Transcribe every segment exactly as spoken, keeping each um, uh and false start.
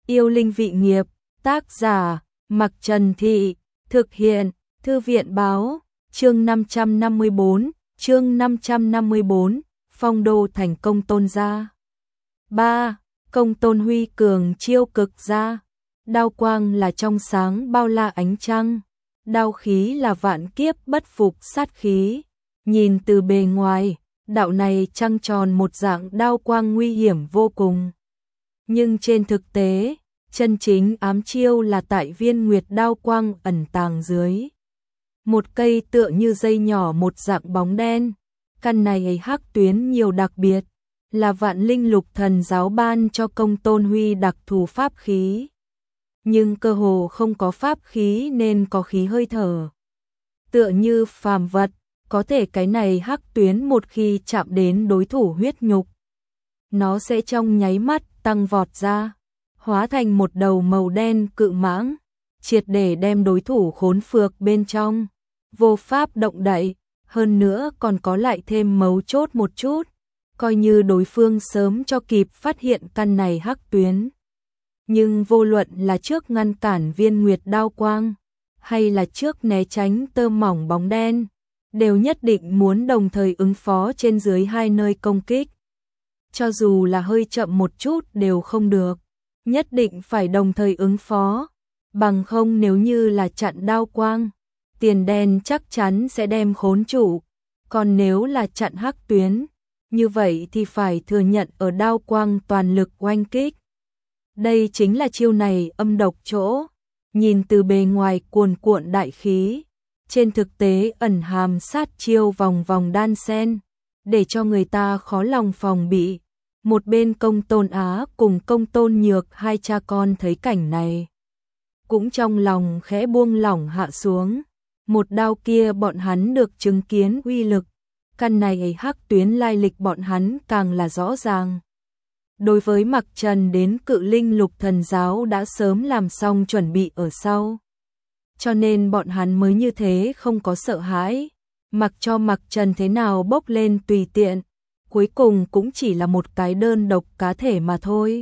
Yêu linh vị nghiệp, tác giả, Mặc Trần Thị, thực hiện, Thư viện báo, chương năm trăm năm mươi bốn, chương năm trăm năm mươi bốn, phong đô thành công tôn gia. ba. Công tôn huy cường chiêu cực gia. Đao quang là trong sáng bao la ánh trăng, đao khí là vạn kiếp bất phục sát khí. Nhìn từ bề ngoài, đạo này trăng tròn một dạng đao quang nguy hiểm vô cùng. Nhưng trên thực tế, chân chính ám chiêu là tại viên nguyệt đao quang ẩn tàng dưới. Một cây tựa như dây nhỏ một dạng bóng đen, căn này hắc tuyến nhiều đặc biệt, là vạn linh lục thần giáo ban cho công tôn huy đặc thù pháp khí. Nhưng cơ hồ không có pháp khí nên có khí hơi thở. Tựa như phàm vật, có thể cái này hắc tuyến một khi chạm đến đối thủ huyết nhục, nó sẽ trong nháy mắt tăng vọt ra, hóa thành một đầu màu đen cự mãng, triệt để đem đối thủ khốn phược bên trong, vô pháp động đậy. Hơn nữa còn có lại thêm mấu chốt một chút, coi như đối phương sớm cho kịp phát hiện căn này hắc tuyến. Nhưng vô luận là trước ngăn cản viên nguyệt đao quang, hay là trước né tránh tơ mỏng bóng đen, đều nhất định muốn đồng thời ứng phó trên dưới hai nơi công kích. Cho dù là hơi chậm một chút đều không được, nhất định phải đồng thời ứng phó, bằng không nếu như là chặn đao quang, tiền đen chắc chắn sẽ đem khốn trụ, còn nếu là chặn hắc tuyến, như vậy thì phải thừa nhận ở đao quang toàn lực oanh kích. Đây chính là chiêu này âm độc chỗ, nhìn từ bề ngoài cuồn cuộn đại khí, trên thực tế ẩn hàm sát chiêu vòng vòng đan sen, để cho người ta khó lòng phòng bị. Một bên Công Tôn Á cùng Công Tôn Nhược hai cha con thấy cảnh này, cũng trong lòng khẽ buông lỏng hạ xuống. Một đao kia bọn hắn được chứng kiến uy lực, căn này hắc tuyến lai lịch bọn hắn càng là rõ ràng. Đối với Mặc Trần đến Cự Linh Lục Thần Giáo đã sớm làm xong chuẩn bị ở sau, cho nên bọn hắn mới như thế không có sợ hãi, mặc cho Mặc Trần thế nào bốc lên tùy tiện, cuối cùng cũng chỉ là một cái đơn độc cá thể mà thôi.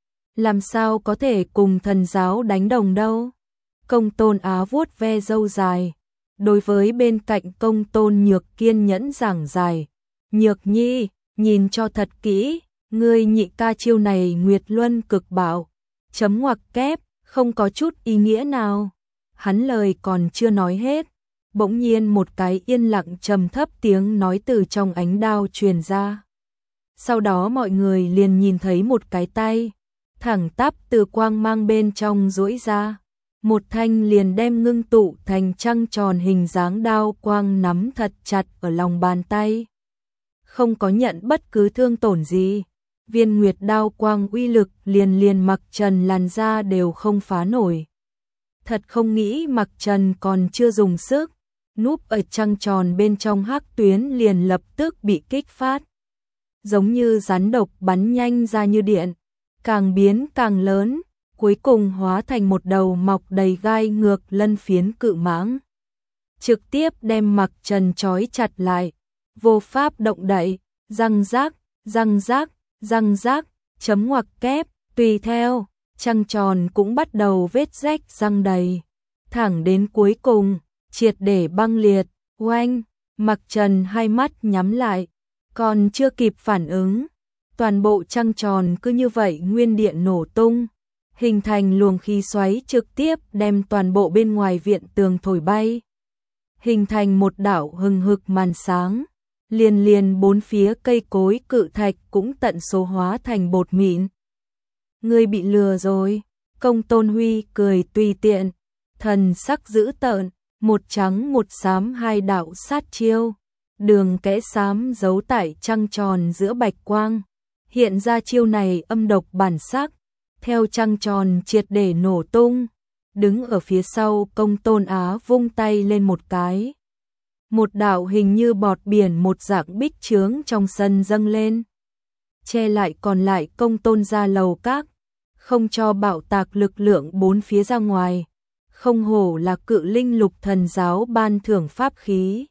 Làm sao có thể cùng thần giáo đánh đồng đâu? Công Tôn Á vuốt ve râu dài, đối với bên cạnh Công Tôn Nhược kiên nhẫn giảng giải. Nhược nhi, nhìn cho thật kỹ, ngươi nhị ca chiêu này Nguyệt Luân cực bảo, chấm ngoặc kép, không có chút ý nghĩa nào. Hắn lời còn chưa nói hết, bỗng nhiên một cái yên lặng trầm thấp tiếng nói từ trong ánh đao truyền ra. Sau đó mọi người liền nhìn thấy một cái tay, thẳng tắp từ quang mang bên trong duỗi ra. Một thanh liền đem ngưng tụ thành trăng tròn hình dáng đao quang nắm thật chặt ở lòng bàn tay. Không có nhận bất cứ thương tổn gì, viên nguyệt đao quang uy lực liền liền Mặc Trần làn ra đều không phá nổi. Thật không nghĩ Mặc Trần còn chưa dùng sức, núp ở trăng tròn bên trong hắc tuyến liền lập tức bị kích phát. Giống như rắn độc bắn nhanh ra như điện, càng biến càng lớn, cuối cùng hóa thành một đầu mọc đầy gai ngược lân phiến cự mãng. Trực tiếp đem Mặc Trần trói chặt lại, vô pháp động đậy, răng rác, răng rác, răng rác, chấm ngoặc kép, tùy theo, trăng tròn cũng bắt đầu vết rách răng đầy. Thẳng đến cuối cùng, triệt để băng liệt, oanh, Mặc Trần hai mắt nhắm lại, còn chưa kịp phản ứng. Toàn bộ trăng tròn cứ như vậy nguyên điện nổ tung, hình thành luồng khí xoáy trực tiếp đem toàn bộ bên ngoài viện tường thổi bay. Hình thành một đảo hừng hực màn sáng, liền liền bốn phía cây cối cự thạch cũng tận số hóa thành bột mịn. Ngươi bị lừa rồi, Công Tôn Huy cười tùy tiện, thần sắc dữ tợn, một trắng một xám hai đạo sát chiêu, đường kẽ xám giấu tại trăng tròn giữa bạch quang, hiện ra chiêu này âm độc bản sắc, theo trăng tròn triệt để nổ tung, đứng ở phía sau Công Tôn Á vung tay lên một cái. Một đạo hình như bọt biển một dạng bích chướng trong sân dâng lên, che lại còn lại Công Tôn gia lầu các, không cho bạo tạc lực lượng bốn phía ra ngoài. Không hổ là Cự Linh Lục Thần Giáo ban thưởng pháp khí.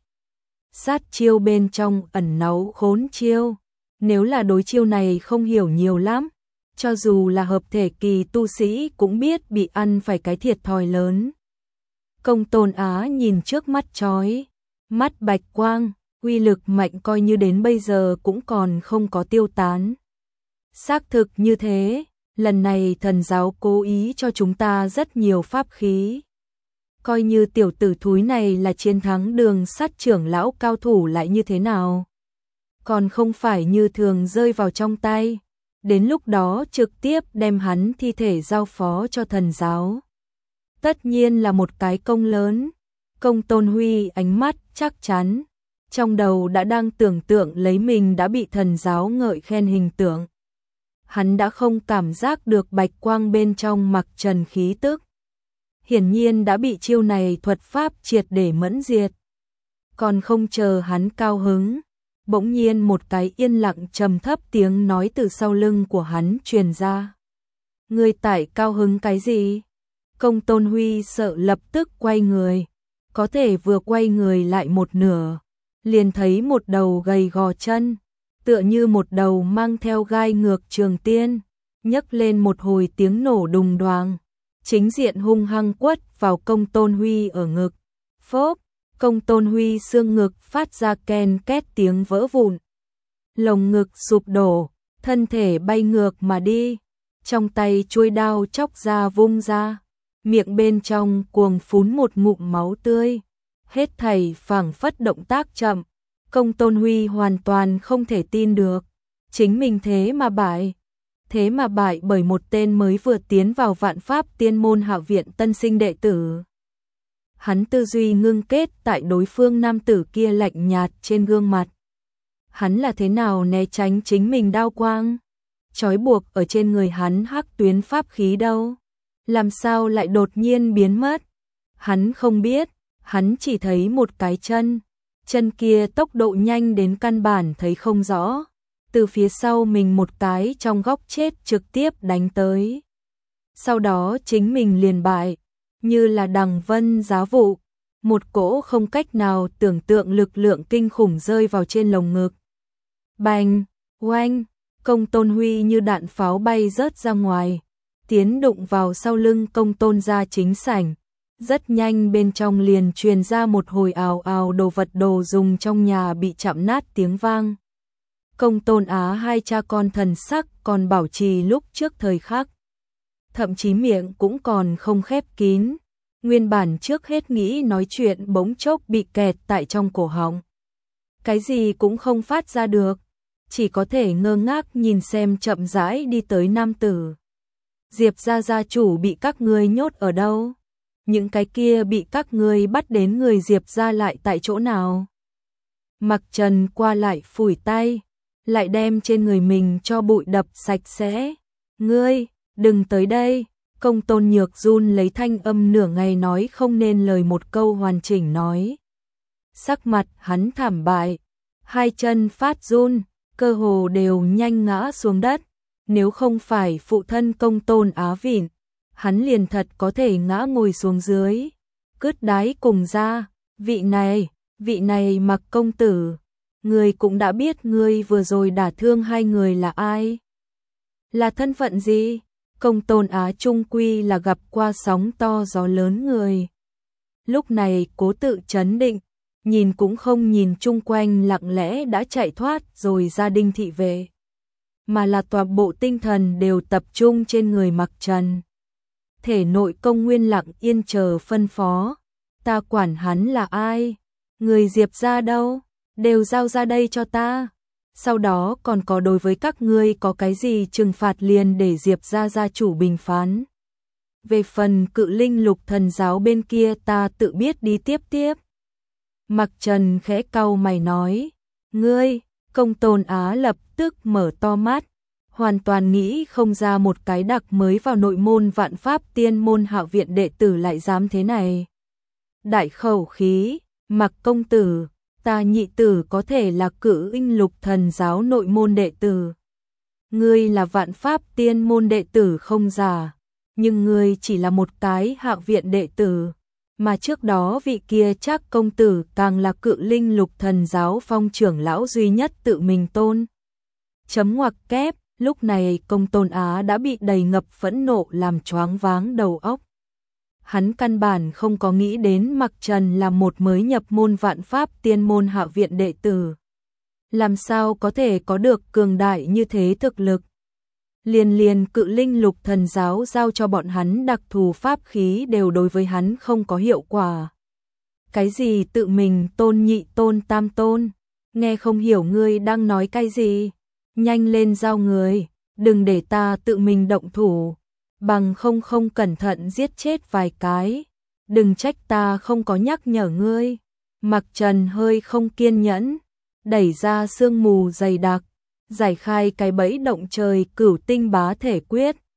Sát chiêu bên trong ẩn náu khốn chiêu, nếu là đối chiêu này không hiểu nhiều lắm, cho dù là hợp thể kỳ tu sĩ cũng biết bị ăn phải cái thiệt thòi lớn. Công Tôn Á nhìn trước mắt chói, mắt bạch quang, uy lực mạnh coi như đến bây giờ cũng còn không có tiêu tán. Xác thực như thế, lần này thần giáo cố ý cho chúng ta rất nhiều pháp khí. Coi như tiểu tử thúi này là chiến thắng Đường Sắt trưởng lão cao thủ lại như thế nào? Còn không phải như thường rơi vào trong tay, đến lúc đó trực tiếp đem hắn thi thể giao phó cho thần giáo. Tất nhiên là một cái công lớn. Công Tôn Huy ánh mắt chắc chắn, trong đầu đã đang tưởng tượng lấy mình đã bị thần giáo ngợi khen hình tượng. Hắn đã không cảm giác được bạch quang bên trong mặc trần khí tức. Hiển nhiên đã bị chiêu này thuật pháp triệt để mẫn diệt. Còn không chờ hắn cao hứng, bỗng nhiên một cái yên lặng trầm thấp tiếng nói từ sau lưng của hắn truyền ra. Ngươi tại cao hứng cái gì? Công Tôn Huy sợ lập tức quay người, có thể vừa quay người lại một nửa, liền thấy một đầu gầy gò chân, tựa như một đầu mang theo gai ngược trường tiên, nhấc lên một hồi tiếng nổ đùng đoàng, chính diện hung hăng quất vào Công Tôn Huy ở ngực. Phốp, Công Tôn Huy xương ngực phát ra ken két tiếng vỡ vụn. Lồng ngực sụp đổ, thân thể bay ngược mà đi, trong tay chuôi đao chóc ra vung ra, miệng bên trong cuồng phún một ngụm máu tươi. Hết thảy phảng phất động tác chậm, Công Tôn Huy hoàn toàn không thể tin được, chính mình thế mà bại, thế mà bại bởi một tên mới vừa tiến vào Vạn Pháp Tiên môn Hạ viện tân sinh đệ tử. Hắn tư duy ngưng kết tại đối phương nam tử kia lạnh nhạt trên gương mặt. Hắn là thế nào né tránh chính mình đao quang? Trói buộc ở trên người hắn hắc tuyến pháp khí đâu? Làm sao lại đột nhiên biến mất? Hắn không biết, hắn chỉ thấy một cái chân. Chân kia tốc độ nhanh đến căn bản thấy không rõ. Từ phía sau mình một cái trong góc chết trực tiếp đánh tới. Sau đó chính mình liền bại, như là đằng vân giá vụ. Một cỗ không cách nào tưởng tượng lực lượng kinh khủng rơi vào trên lồng ngực. Bành, oanh, Công Tôn Huy như đạn pháo bay rớt ra ngoài, tiến đụng vào sau lưng Công Tôn gia chính sảnh. Rất nhanh bên trong liền truyền ra một hồi ào ào đồ vật đồ dùng trong nhà bị chạm nát tiếng vang. Công Tôn Á hai cha con thần sắc còn bảo trì lúc trước thời khắc. Thậm chí miệng cũng còn không khép kín. Nguyên bản trước hết nghĩ nói chuyện bỗng chốc bị kẹt tại trong cổ họng. Cái gì cũng không phát ra được, chỉ có thể ngơ ngác nhìn xem chậm rãi đi tới nam tử. Diệp gia gia chủ bị các ngươi nhốt ở đâu? Những cái kia bị các ngươi bắt đến người Diệp gia lại tại chỗ nào? Mặc Trần qua lại phủi tay, lại đem trên người mình cho bụi đập sạch sẽ. Ngươi, đừng tới đây. Công Tôn Nhược run lấy thanh âm nửa ngày nói không nên lời một câu hoàn chỉnh nói. Sắc mặt hắn thảm bại, hai chân phát run, cơ hồ đều nhanh ngã xuống đất. Nếu không phải phụ thân Công Tôn Á vịn, hắn liền thật có thể ngã ngồi xuống dưới. Cứt đáy cùng ra, vị này, vị này Mặc công tử, người cũng đã biết ngươi vừa rồi đả thương hai người là ai? Là thân phận gì? Công Tôn Á trung quy là gặp qua sóng to gió lớn người. Lúc này cố tự trấn định, nhìn cũng không nhìn chung quanh lặng lẽ đã chạy thoát rồi gia đình thị vệ. Mà là toàn bộ tinh thần đều tập trung trên người Mặc Trần. Thể nội công nguyên lặng yên chờ phân phó. Ta quản hắn là ai? Người Diệp gia đâu? Đều giao ra đây cho ta. Sau đó còn có đối với các ngươi có cái gì trừng phạt liền để Diệp gia gia chủ bình phán. Về phần Cự Linh Lục thần giáo bên kia ta tự biết đi tiếp tiếp. Mặc Trần khẽ cau mày nói. Ngươi, Công Tôn Á lập tức mở to mắt, hoàn toàn nghĩ không ra một cái đặc mới vào nội môn Vạn Pháp Tiên môn Hạ viện đệ tử lại dám thế này. Đại khẩu khí, Mặc công tử, ta nhị tử có thể là Cự Linh Lục thần giáo nội môn đệ tử. Ngươi là Vạn Pháp Tiên môn đệ tử không giả, nhưng ngươi chỉ là một cái Hạ viện đệ tử, mà trước đó vị kia Trác công tử càng là Cự Linh Lục thần giáo phong trưởng lão duy nhất tự mình tôn. Chấm ngoặc kép, Lúc này Công Tôn Á đã bị đầy ngập phẫn nộ làm choáng váng đầu óc. Hắn căn bản không có nghĩ đến Mặc Trần là một mới nhập môn Vạn Pháp Tiên môn hạ viện đệ tử. Làm sao có thể có được cường đại như thế thực lực. Liền liền Cự Linh Lục Thần giáo giao cho bọn hắn đặc thù pháp khí đều đối với hắn không có hiệu quả. Cái gì tự mình tôn nhị tôn tam tôn, nghe không hiểu ngươi đang nói cái gì, nhanh lên giao người, đừng để ta tự mình động thủ, bằng không không cẩn thận giết chết vài cái, đừng trách ta không có nhắc nhở ngươi. Mặc Trần hơi không kiên nhẫn, đẩy ra sương mù dày đặc, giải khai cái bẫy động trời Cửu Tinh Bá Thể Quyết,